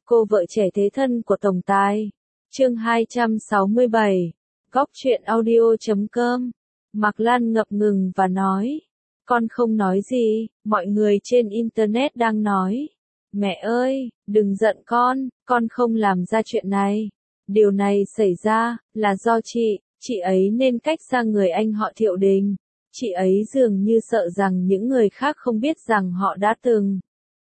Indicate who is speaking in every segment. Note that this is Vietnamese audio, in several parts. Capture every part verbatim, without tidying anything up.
Speaker 1: cô vợ trẻ thế thân của tổng tài. Chương hai trăm sáu mươi bảy. Góc truyện audio chấm com. Mạc Lan ngập ngừng và nói. Con không nói gì, mọi người trên Internet đang nói. Mẹ ơi, đừng giận con, con không làm ra chuyện này. Điều này xảy ra, là do chị, chị ấy nên cách xa người anh họ Thiệu Đình. Chị ấy dường như sợ rằng những người khác không biết rằng họ đã từng.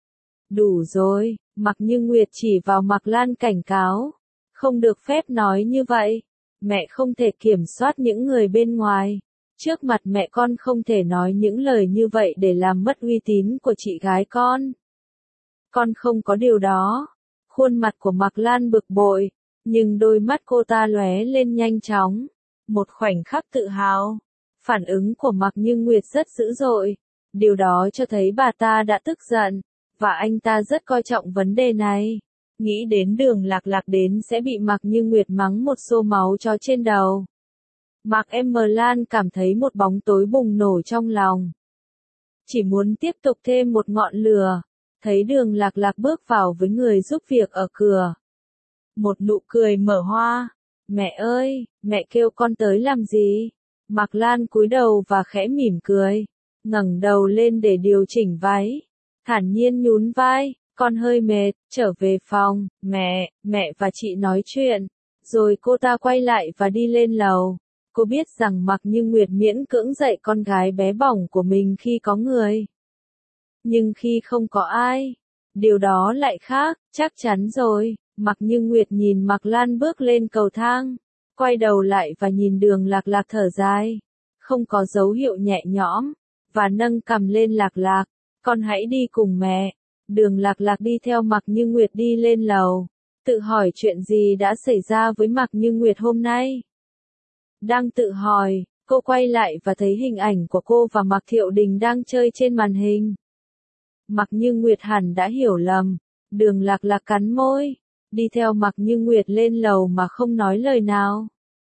Speaker 1: Đủ rồi, Mạc Như Nguyệt chỉ vào Mạc Lan cảnh cáo. Không được phép nói như vậy. Mẹ không thể kiểm soát những người bên ngoài. Trước mặt mẹ con không thể nói những lời như vậy để làm mất uy tín của chị gái con. Con không có điều đó. Khuôn mặt của Mạc Lan bực bội, nhưng đôi mắt cô ta lóe lên nhanh chóng. Một khoảnh khắc tự hào. Phản ứng của Mạc Như Nguyệt rất dữ dội. Điều đó cho thấy bà ta đã tức giận, và anh ta rất coi trọng vấn đề này. Nghĩ đến Đường Lạc Lạc đến sẽ bị Mạc Như Nguyệt mắng một xô máu chó trên đầu. Mạc Em Lan cảm thấy một bóng tối bùng nổ trong lòng. Chỉ muốn tiếp tục thêm một ngọn lửa. Thấy Đường Lạc Lạc bước vào với người giúp việc ở cửa. Một nụ cười mở hoa. Mẹ ơi, mẹ kêu con tới làm gì? Mạc Lan cúi đầu và khẽ mỉm cười. Ngẩng đầu lên để điều chỉnh váy. Thản nhiên nhún vai. Con hơi mệt, trở về phòng. Mẹ, mẹ và chị nói chuyện. Rồi cô ta quay lại và đi lên lầu. Cô biết rằng Mạc Như Nguyệt miễn cưỡng dạy con gái bé bỏng của mình khi có người. Nhưng khi không có ai, điều đó lại khác, chắc chắn rồi. Mạc Như Nguyệt nhìn Mạc Lan bước lên cầu thang, quay đầu lại và nhìn Đường Lạc Lạc thở dài, không có dấu hiệu nhẹ nhõm, và nâng cằm lên Lạc Lạc, con hãy đi cùng mẹ. Đường Lạc Lạc đi theo Mạc Như Nguyệt đi lên lầu, tự hỏi chuyện gì đã xảy ra với Mạc Như Nguyệt hôm nay. Đang tự hỏi, cô quay lại và thấy hình ảnh của cô và Mạc Thiệu Đình đang chơi trên màn hình. Mạc Như Nguyệt hẳn đã hiểu lầm. Đường Lạc Lạc cắn môi, đi theo Mạc Như Nguyệt lên lầu mà không nói lời nào.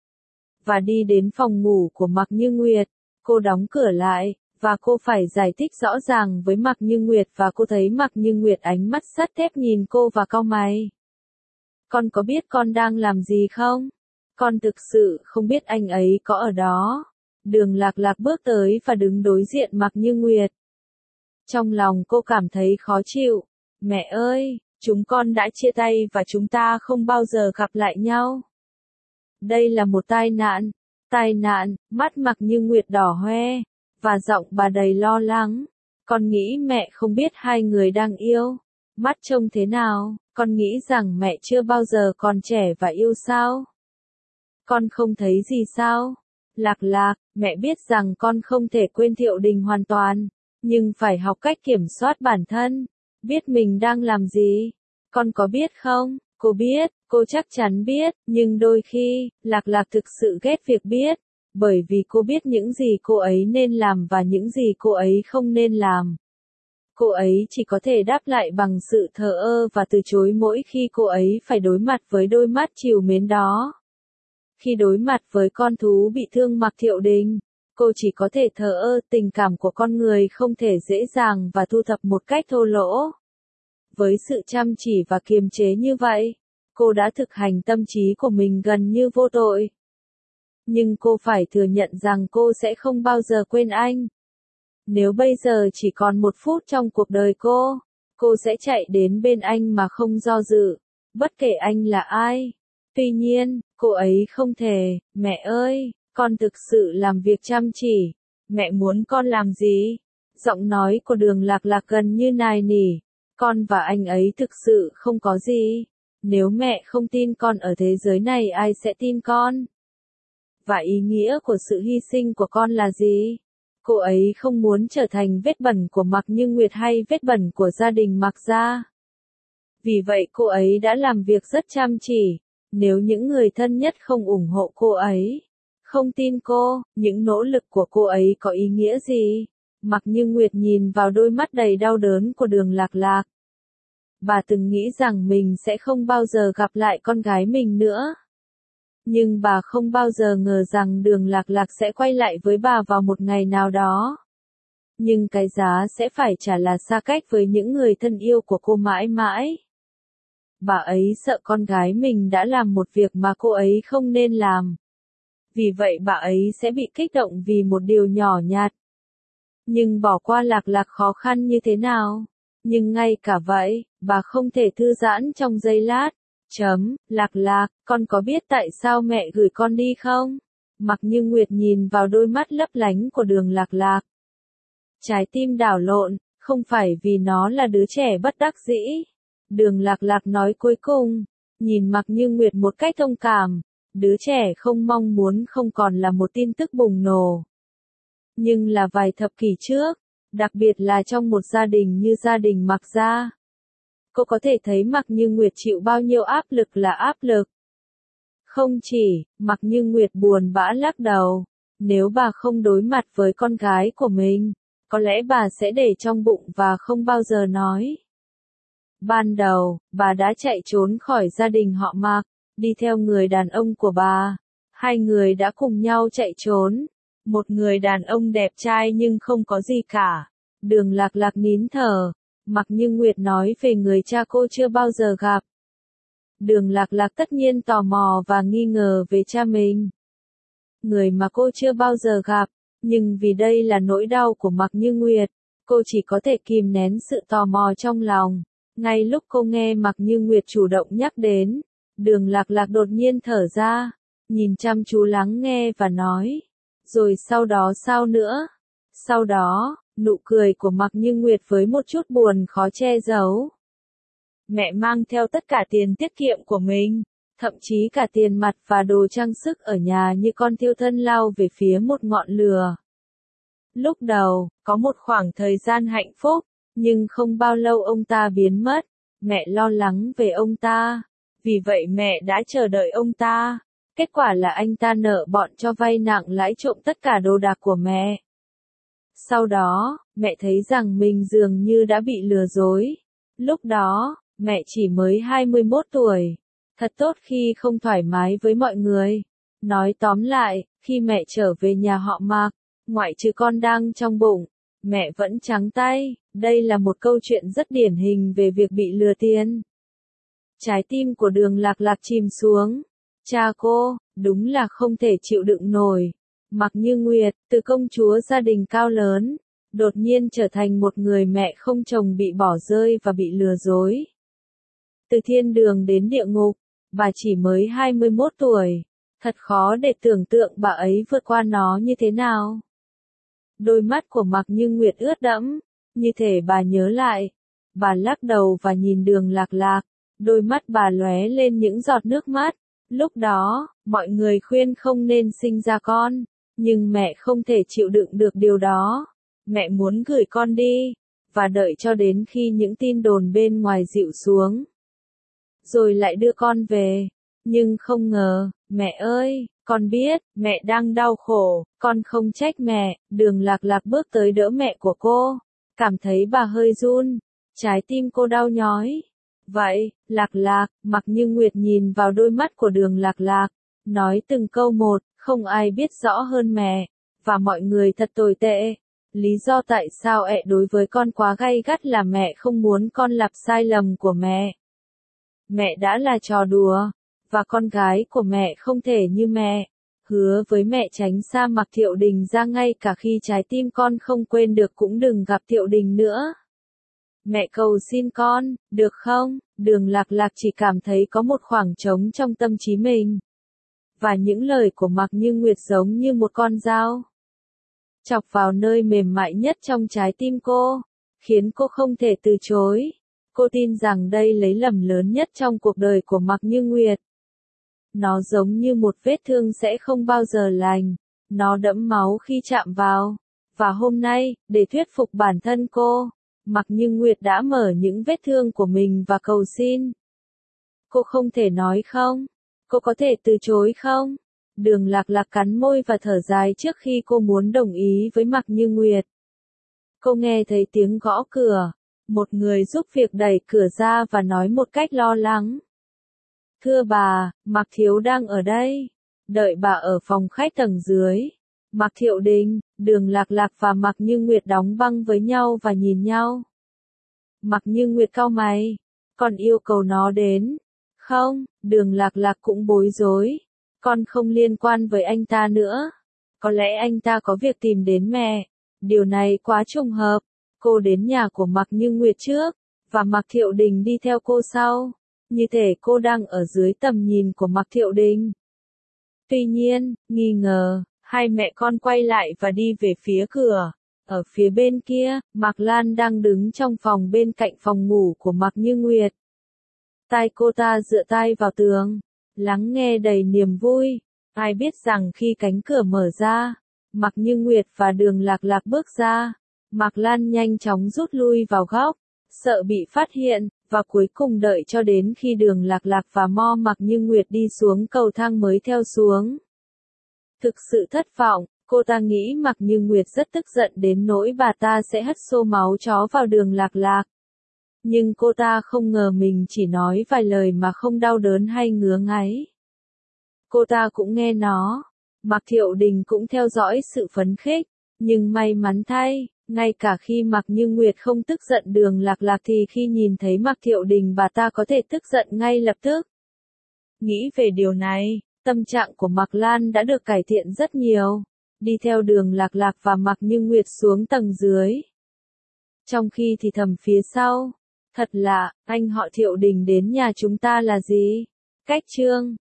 Speaker 1: Và đi đến phòng ngủ của Mạc Như Nguyệt, cô đóng cửa lại, và cô phải giải thích rõ ràng với Mạc Như Nguyệt và cô thấy Mạc Như Nguyệt ánh mắt sắt thép nhìn cô và cau mày. Con có biết con đang làm gì không? Con thực sự không biết anh ấy có ở đó. Đường Lạc Lạc bước tới và đứng đối diện Mạc Như Nguyệt. Trong lòng cô cảm thấy khó chịu. Mẹ ơi, chúng con đã chia tay và chúng ta không bao giờ gặp lại nhau. Đây là một tai nạn. Tai nạn, mắt Mạc Như Nguyệt đỏ hoe, và giọng bà đầy lo lắng. Con nghĩ mẹ không biết hai người đang yêu. Mắt trông thế nào, con nghĩ rằng mẹ chưa bao giờ còn trẻ và yêu sao? Con không thấy gì sao? Lạc Lạc, mẹ biết rằng con không thể quên Thiệu Đình hoàn toàn. Nhưng phải học cách kiểm soát bản thân, biết mình đang làm gì. Con có biết không? Cô biết, cô chắc chắn biết, nhưng đôi khi, Lạc Lạc thực sự ghét việc biết, bởi vì cô biết những gì cô ấy nên làm và những gì cô ấy không nên làm. Cô ấy chỉ có thể đáp lại bằng sự thờ ơ và từ chối mỗi khi cô ấy phải đối mặt với đôi mắt trìu mến đó. Khi đối mặt với con thú bị thương Mạc Thiệu Đình, cô chỉ có thể thờ ơ. Tình cảm của con người không thể dễ dàng và thu thập một cách thô lỗ. Với sự chăm chỉ và kiềm chế như vậy, cô đã thực hành tâm trí của mình gần như vô tội. Nhưng cô phải thừa nhận rằng cô sẽ không bao giờ quên anh. Nếu bây giờ chỉ còn một phút trong cuộc đời cô, cô sẽ chạy đến bên anh mà không do dự, bất kể anh là ai. Tuy nhiên, cô ấy không thể. Mẹ ơi, con thực sự làm việc chăm chỉ. Mẹ muốn con làm gì? Giọng nói của Đường Lạc Lạc gần như nài nỉ. Con và anh ấy thực sự không có gì. Nếu mẹ không tin con ở thế giới này ai sẽ tin con? Và ý nghĩa của sự hy sinh của con là gì? Cô ấy không muốn trở thành vết bẩn của Mạc Như Nguyệt hay vết bẩn của gia đình Mạc gia. Vì vậy cô ấy đã làm việc rất chăm chỉ. Nếu những người thân nhất không ủng hộ cô ấy, không tin cô, những nỗ lực của cô ấy có ý nghĩa gì? Mạc Như Nguyệt nhìn vào đôi mắt đầy đau đớn của Đường Lạc Lạc. Bà từng nghĩ rằng mình sẽ không bao giờ gặp lại con gái mình nữa. Nhưng bà không bao giờ ngờ rằng Đường Lạc Lạc sẽ quay lại với bà vào một ngày nào đó. Nhưng cái giá sẽ phải trả là xa cách với những người thân yêu của cô mãi mãi. bà ấy sợ con gái mình đã làm một việc mà cô ấy không nên làm. Vì vậy bà ấy sẽ bị kích động vì một điều nhỏ nhặt. Nhưng bỏ qua Lạc Lạc khó khăn như thế nào? Nhưng ngay cả vậy, bà không thể thư giãn trong giây lát. Chấm, Lạc Lạc, con có biết tại sao mẹ gửi con đi không? Mặc Như Nguyệt nhìn vào đôi mắt lấp lánh của Đường Lạc Lạc. Trái tim đảo lộn, không phải vì nó là đứa trẻ bất đắc dĩ. Đường Lạc Lạc nói cuối cùng, nhìn Mặc Như Nguyệt một cách thông cảm, đứa trẻ không mong muốn không còn là một tin tức bùng nổ. Nhưng là vài thập kỷ trước, đặc biệt là trong một gia đình như gia đình Mặc gia. Cô có thể thấy Mặc Như Nguyệt chịu bao nhiêu áp lực là áp lực. Không chỉ, Mặc Như Nguyệt buồn bã lắc đầu, nếu bà không đối mặt với con gái của mình, có lẽ bà sẽ để trong bụng và không bao giờ nói. Ban đầu, bà đã chạy trốn khỏi gia đình họ Mặc, đi theo người đàn ông của bà. Hai người đã cùng nhau chạy trốn. Một người đàn ông đẹp trai nhưng không có gì cả. Đường Lạc Lạc nín thở. Mặc Như Nguyệt nói về người cha cô chưa bao giờ gặp. Đường Lạc Lạc tất nhiên tò mò và nghi ngờ về cha mình. Người mà cô chưa bao giờ gặp, nhưng vì đây là nỗi đau của Mặc Như Nguyệt, cô chỉ có thể kìm nén sự tò mò trong lòng. Ngay lúc cô nghe Mặc Như Nguyệt chủ động nhắc đến, Đường Lạc Lạc đột nhiên thở ra, nhìn chăm chú lắng nghe và nói, rồi sau đó sao nữa? Sau đó, nụ cười của Mặc Như Nguyệt với một chút buồn khó che giấu. Mẹ mang theo tất cả tiền tiết kiệm của mình, thậm chí cả tiền mặt và đồ trang sức ở nhà như con thiêu thân lao về phía một ngọn lửa. Lúc đầu, có một khoảng thời gian hạnh phúc, nhưng không bao lâu ông ta biến mất. Mẹ lo lắng về ông ta, vì vậy mẹ đã chờ đợi ông ta. Kết quả là anh ta nợ bọn cho vay nặng lãi trộm tất cả đồ đạc của mẹ. Sau đó, mẹ thấy rằng mình dường như đã bị lừa dối. Lúc đó, mẹ chỉ mới hai mươi mốt tuổi. Thật tốt khi không thoải mái với mọi người. Nói tóm lại, khi mẹ trở về nhà họ Mặc, ngoại trừ con đang trong bụng, mẹ vẫn trắng tay. Đây là một câu chuyện rất điển hình về việc bị lừa tiền. Trái tim của Đường Lạc Lạc chìm xuống. Cha cô, đúng là không thể chịu đựng nổi. Mặc Như Nguyệt, từ công chúa gia đình cao lớn, đột nhiên trở thành một người mẹ không chồng bị bỏ rơi và bị lừa dối. Từ thiên đường đến địa ngục, bà chỉ mới hai mươi mốt tuổi. Thật khó để tưởng tượng bà ấy vượt qua nó như thế nào. Đôi mắt của Mặc Như Nguyệt ướt đẫm, như thể bà nhớ lại. Bà lắc đầu và nhìn Đường Lạc Lạc, đôi mắt bà lóe lên những giọt nước mắt. Lúc đó, mọi người khuyên không nên sinh ra con, nhưng mẹ không thể chịu đựng được điều đó. Mẹ muốn gửi con đi, và đợi cho đến khi những tin đồn bên ngoài dịu xuống. Rồi lại đưa con về. Nhưng không ngờ, mẹ ơi, con biết, mẹ đang đau khổ, con không trách mẹ. Đường Lạc Lạc bước tới đỡ mẹ của cô, cảm thấy bà hơi run, trái tim cô đau nhói. Vậy, Lạc Lạc, Mặc Như Nguyệt nhìn vào đôi mắt của Đường Lạc Lạc, nói từng câu một, không ai biết rõ hơn mẹ, và mọi người thật tồi tệ. Lý do tại sao ẹ đối với con quá gay gắt là mẹ không muốn con lặp sai lầm của mẹ. Mẹ đã là trò đùa, và con gái của mẹ không thể như mẹ. Hứa với mẹ tránh xa Mặc Thiệu Đình ra ngay cả khi trái tim con không quên được cũng đừng gặp Thiệu Đình nữa. Mẹ cầu xin con, được không? Đường Lạc Lạc chỉ cảm thấy có một khoảng trống trong tâm trí mình. Và những lời của Mặc Như Nguyệt giống như một con dao chọc vào nơi mềm mại nhất trong trái tim cô, khiến cô không thể từ chối. Cô tin rằng đây lấy lầm lớn nhất trong cuộc đời của Mặc Như Nguyệt. Nó giống như một vết thương sẽ không bao giờ lành. Nó đẫm máu khi chạm vào. Và hôm nay, để thuyết phục bản thân cô, Mặc Như Nguyệt đã mở những vết thương của mình và cầu xin. Cô không thể nói không? Cô có thể từ chối không? Đường Lạc Lạc cắn môi và thở dài trước khi cô muốn đồng ý với Mặc Như Nguyệt. Cô nghe thấy tiếng gõ cửa. Một người giúp việc đẩy cửa ra và nói một cách lo lắng. Thưa bà, Mặc Thiếu đang ở đây. Đợi bà ở phòng khách tầng dưới. Mặc Thiệu Đình, Đường Lạc Lạc và Mặc Như Nguyệt đóng băng với nhau và nhìn nhau. Mặc Như Nguyệt cau mày. Còn yêu cầu nó đến. Không, Đường Lạc Lạc cũng bối rối. Con không liên quan với anh ta nữa. Có lẽ anh ta có việc tìm đến mẹ. Điều này quá trùng hợp. Cô đến nhà của Mạc Như Nguyệt trước, và Mạc Thiệu Đình đi theo cô sau. Như thể cô đang ở dưới tầm nhìn của Mạc Thiệu Đình. Tuy nhiên, nghi ngờ, hai mẹ con quay lại và đi về phía cửa. Ở phía bên kia, Mạc Lan đang đứng trong phòng bên cạnh phòng ngủ của Mạc Như Nguyệt. Tai cô ta dựa tai vào tường, lắng nghe đầy niềm vui. Ai biết rằng khi cánh cửa mở ra, Mạc Như Nguyệt và Đường Lạc Lạc bước ra. Mạc Lan nhanh chóng rút lui vào góc, sợ bị phát hiện, và cuối cùng đợi cho đến khi Đường Lạc Lạc và Mo Mạc Như Nguyệt đi xuống cầu thang mới theo xuống. Thực sự thất vọng, cô ta nghĩ Mạc Như Nguyệt rất tức giận đến nỗi bà ta sẽ hất xô máu chó vào Đường Lạc Lạc. Nhưng cô ta không ngờ mình chỉ nói vài lời mà không đau đớn hay ngứa ngáy. Cô ta cũng nghe nó. Mạc Thiệu Đình cũng theo dõi sự phấn khích, nhưng may mắn thay, ngay cả khi Mạc Như Nguyệt không tức giận Đường Lạc Lạc thì khi nhìn thấy Mạc Thiệu Đình bà ta có thể tức giận ngay lập tức. Nghĩ về điều này, tâm trạng của Mạc Lan đã được cải thiện rất nhiều. Đi theo Đường Lạc Lạc và Mạc Như Nguyệt xuống tầng dưới. Trong khi thì thầm phía sau, thật lạ, anh họ Thiệu Đình đến nhà chúng ta là gì? Cách chương